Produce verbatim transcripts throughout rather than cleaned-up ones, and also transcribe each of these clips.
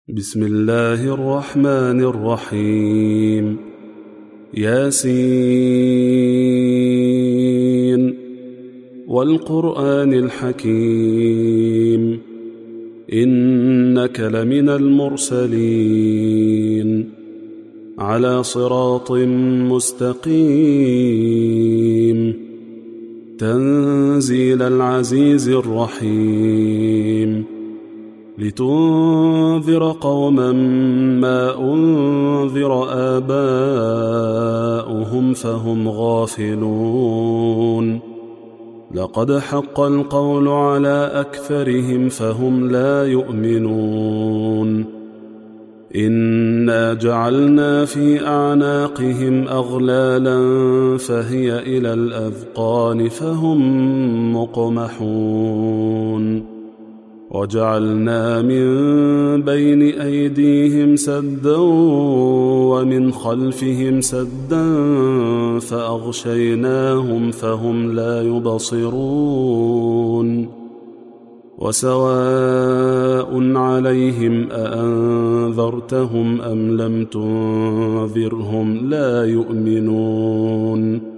بسم الله الرحمن الرحيم. ياسين والقرآن الحكيم إنك لمن المرسلين على صراط مستقيم تنزيل العزيز الرحيم لتنذر قوما ما أنذر آباؤهم فهم غافلون لقد حق القول على أكثرهم فهم لا يؤمنون إنا جعلنا في أعناقهم أغلالا فهي إلى الأذقان فهم مقمحون وجعلنا من بين أيديهم سدا ومن خلفهم سدا فأغشيناهم فهم لا يبصرون وسواء عليهم أأنذرتهم أم لم تنذرهم لا يؤمنون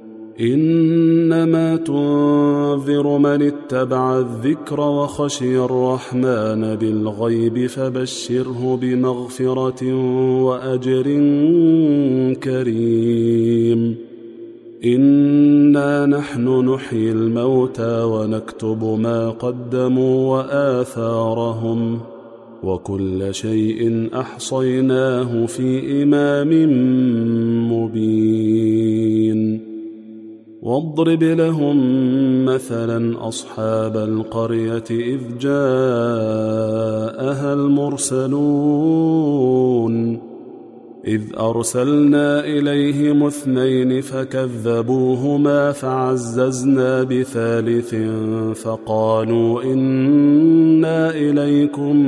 إنما تنذر من اتبع الذكر وخشي الرحمن بالغيب فبشره بمغفرة وأجر كريم إنا نحن نحيي الموتى ونكتب ما قدموا وآثارهم وكل شيء أحصيناه في إمام مبين واضرب لهم مثلا أصحاب القرية إذ جاءها المرسلون إذ أرسلنا إليهم اثنين فكذبوهما فعززنا بثالث فقالوا إنا إليكم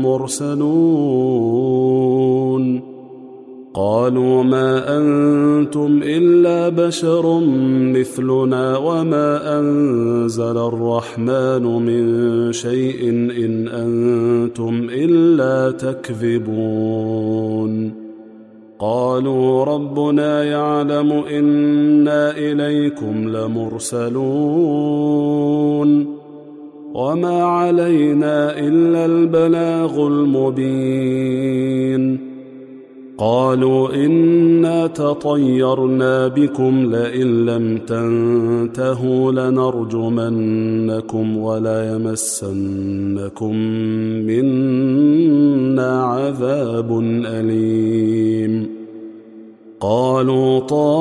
مرسلون قالوا ما أنتم إلا بشر مثلنا وما أنزل الرحمن من شيء إن أنتم إلا تكذبون قالوا ربنا يعلم إنا إليكم لمرسلون وما علينا إلا البلاغ المبين قالوا إنا تطيرنا بكم لئن لم تنتهوا لنرجمنكم وليمسنكم منا عذاب أليم قالوا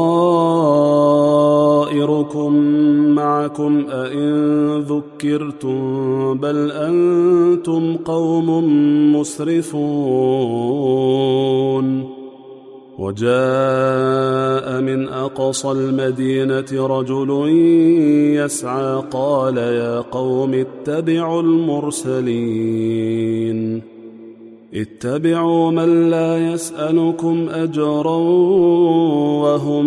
طائركم معكم أئن ذكرتم بل أنتم قوم مسرفون وجاء من أقصى المدينة رجل يسعى قال يا قوم اتبعوا المرسلين اتبعوا من لا يسألكم أجرا وهم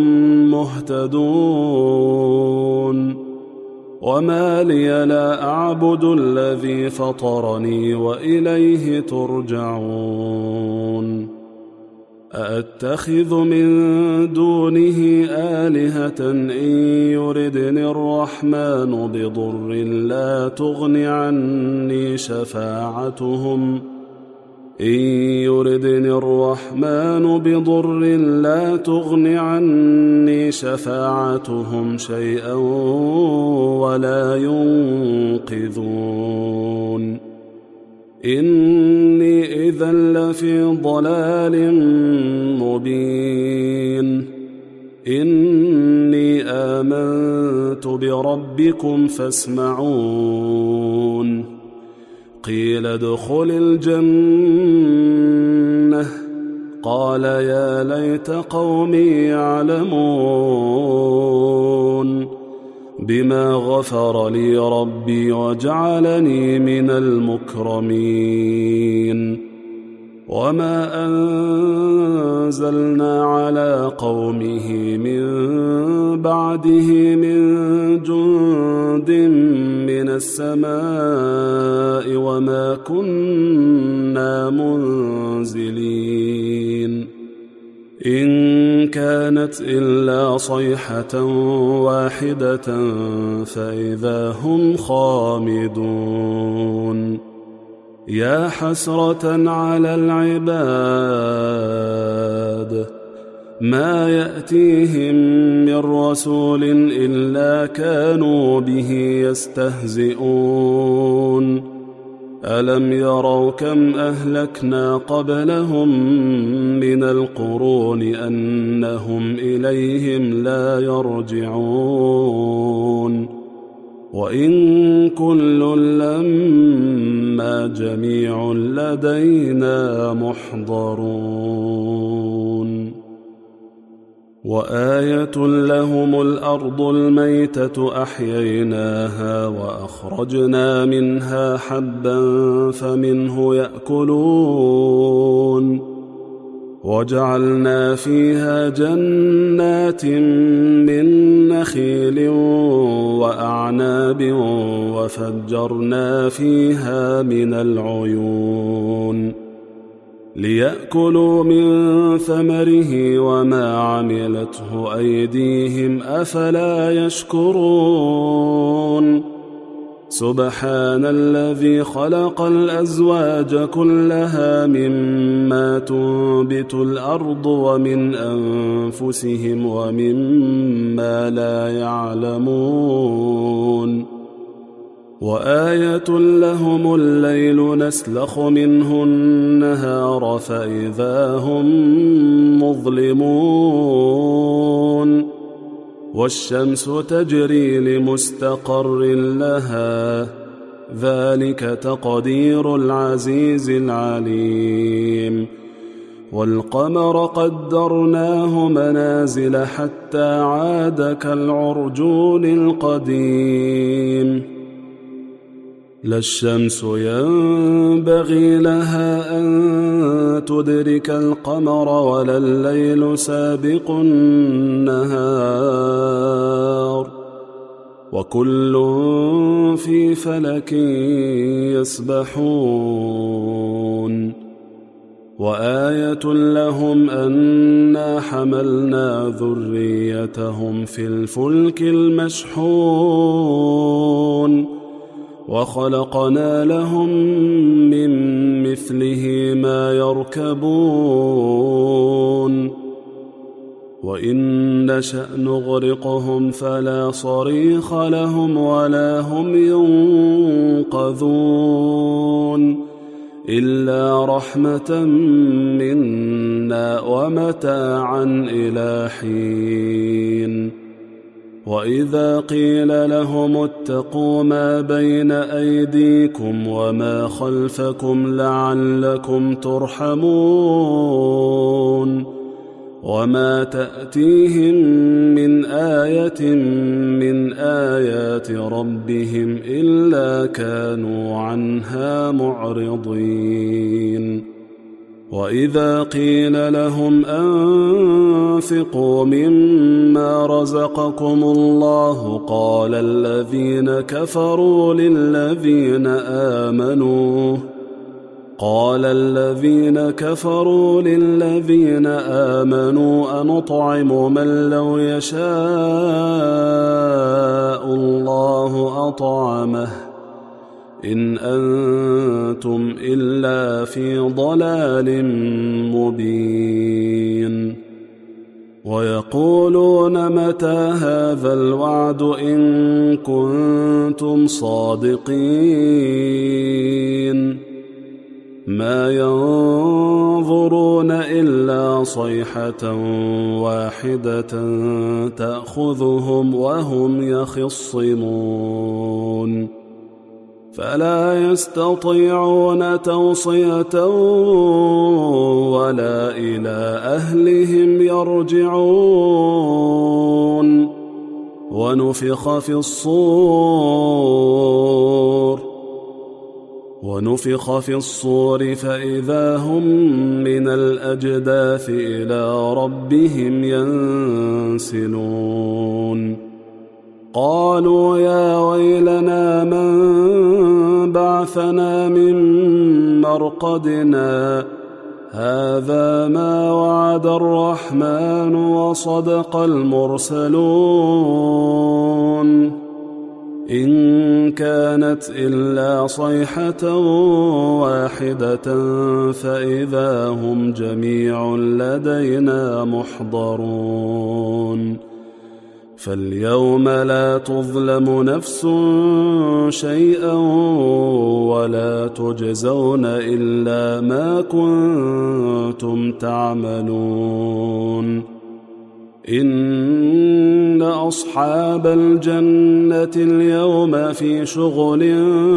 مهتدون وما لي لا أعبد الذي فطرني وإليه ترجعون أأتخذ من دونه آلهة إن يردني الرحمن بضر لا تغن عني شفاعتهم إن يردني الرحمن بضر لا تغن عني شفاعتهم شيئا ولا ينقذون إني إذا لفي ضلال مبين إني آمنت بربكم فاسمعون قيل ادخل الجنة قال يا ليت قومي يعلمون بما غفر لي ربي وجعلني من المكرمين وما أنزلنا على قومه من بعده من جند من السماء وما كنا منزلين إن كانت إلا صيحة واحدة فإذا هم خامدون يا حسرة على العباد ما يأتيهم من رسول إلا كانوا به يستهزئون ألم يروا كم أهلكنا قبلهم من القرون أنهم إليهم لا يرجعون وإن كل لما جميع لدينا محضرون وآية لهم الأرض الميتة أحييناها وأخرجنا منها حبا فمنه يأكلون وجعلنا فيها جنات من نخيل وأعناب وفجرنا فيها من العيون ليأكلوا من ثمره وما عملته أيديهم أفلا يشكرون سبحان الذي خلق الأزواج كلها مما تنبت الأرض ومن أنفسهم ومما لا يعلمون وآية لهم الليل نسلخ منه النهار فإذا هم مظلمون والشمس تجري لمستقر لها ذلك تقدير العزيز العليم والقمر قدرناه منازل حتى عاد كالعرجون القديم لا الشمس ينبغي لها أن تدرك القمر ولا الليل سابق النهار وكل في فلك يسبحون وآية لهم أنا حملنا ذريتهم في الفلك المشحون وخلقنا لهم من مثله ما يركبون وإن نشأ نغرقهم فلا صريخ لهم ولا هم ينقذون إلا رحمة منا ومتاعا إلى حين وإذا قيل لهم اتقوا ما بين أيديكم وما خلفكم لعلكم ترحمون وما تأتيهم من آية من آيات ربهم إلا كانوا عنها معرضين وإذا قيل لهم أنفقوا مما رزقكم الله قال الذين كفروا للذين آمنوا قال الذين كفروا للذين آمنوا أنطعم من لو يشاء الله أطعمه إن أنتم إلا في ضلال مبين ويقولون متى هذا الوعد إن كنتم صادقين ما ينظرون إلا صيحة واحدة تأخذهم وهم يخصمون فلا يستطيعون توصية ولا إلى أهلهم يرجعون ونفخ في الصور ونفخ في الصور فإذا هم من الأجداث إلى ربهم ينسلون قالوا يا ويلنا من بعثنا من مرقدنا هذا ما وعد الرحمن وصدق المرسلون إن كانت إلا صيحة واحدة فإذا هم جميع لدينا محضرون فاليوم لا تظلم نفس شيئا ولا تجزون إلا ما كنتم تعملون إن أصحاب الجنة اليوم في شغل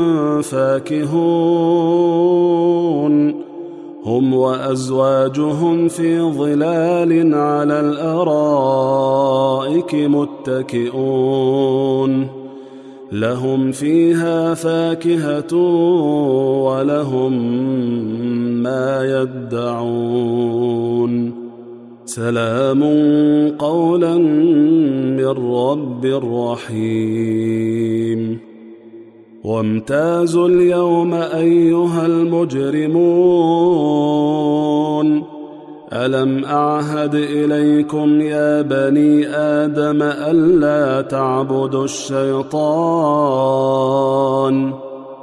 فاكهون هم وأزواجهم في ظلال على الأرائك متكئون لهم فيها فاكهة ولهم ما يدعون سلام قولا من رب رحيم وامتازوا اليوم أيها المجرمون ألم أعهد إليكم يا بني آدم ألا تعبدوا الشيطان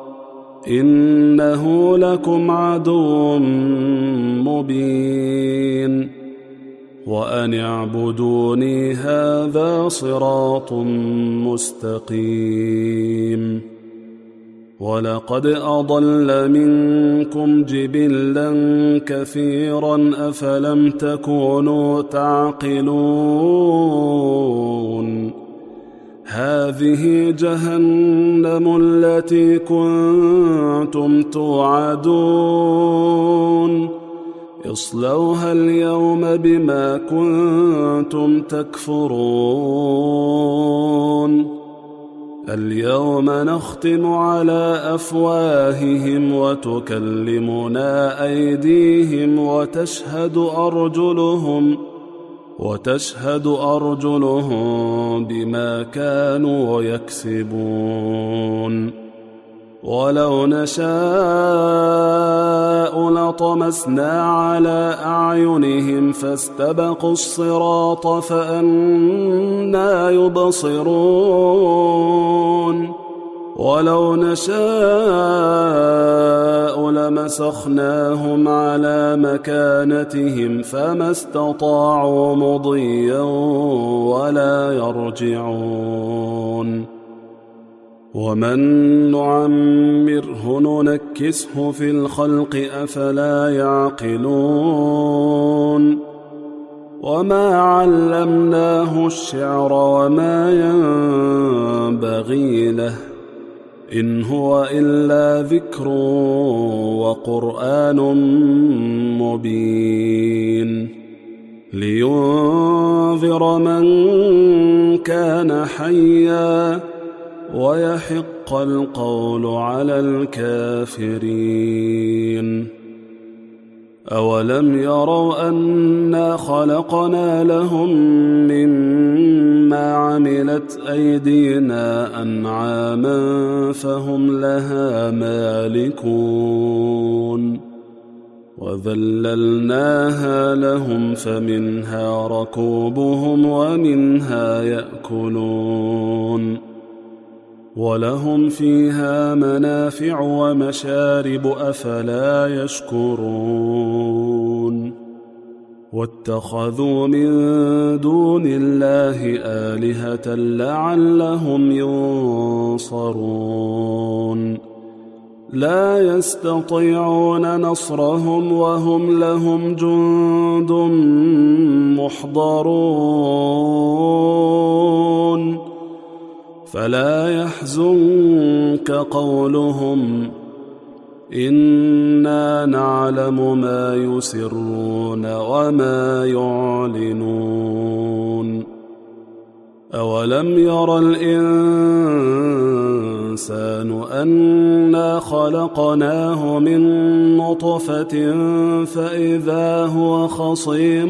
إنه لكم عدو مبين وأن اعبدوني هذا صراط مستقيم ولقد أضل منكم جبلا كثيرا أفلم تكونوا تعقلون هذه جهنم التي كنتم توعدون اصلوها اليوم بما كنتم تكفرون اليوم نختم على أفواههم وتكلمنا أيديهم وتشهد أرجلهم وتشهد أرجلهم بما كانوا يكسبون ولو نشاء لطمسنا على أعينهم فاستبقوا الصراط فأنى يبصرون ولو نشاء لمسخناهم على مكانتهم فما استطاعوا مضيا ولا يرجعون ومن نعمره ننكسه في الخلق أفلا يعقلون وما علمناه الشعر وما ينبغي له إن هو إلا ذكر وقرآن مبين لينذر من كان حيا ويحق القول على الكافرين أولم يروا أنا خلقنا لهم مما عملت أيدينا أنعاما فهم لها مالكون وذللناها لهم فمنها ركوبهم ومنها يأكلون ولهم فيها منافع ومشارب أفلا يشكرون واتخذوا من دون الله آلهة لعلهم ينصرون لا يستطيعون نصرهم وهم لهم جند محضرون فلا يحزنك قولهم إنا نعلم ما يسرون وما يعلنون أولم ير الإنسان الإنسان أنا خلقناه من نطفة فإذا هو خصيم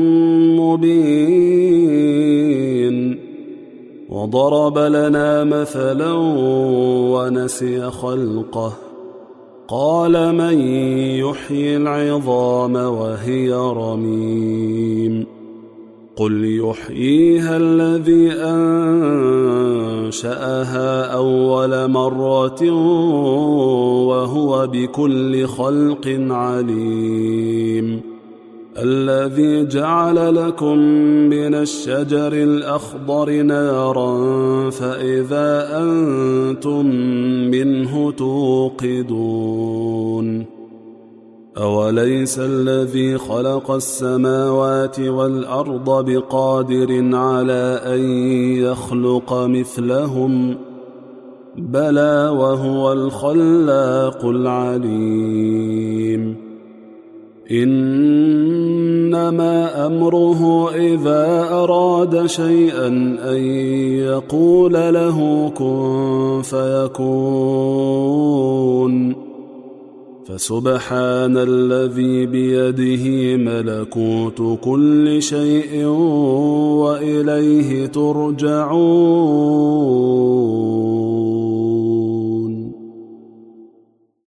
مبين وضرب لنا مثلا ونسي خلقه قال من يحيي العظام وهي رميم قل يحييها الذي أنشأها أول مرة وهو بكل خلق عليم الذي جعل لكم من الشجر الأخضر نارا فإذا أنتم منه توقدون أوليس الذي خلق السماوات والأرض بقادر على أن يخلق مثلهم بلى وهو الخلاق العليم إنما أمره إذا أراد شيئا أن يقول له كن فيكون فسبحان الذي بيده ملكوت كل شيء وإليه ترجعون.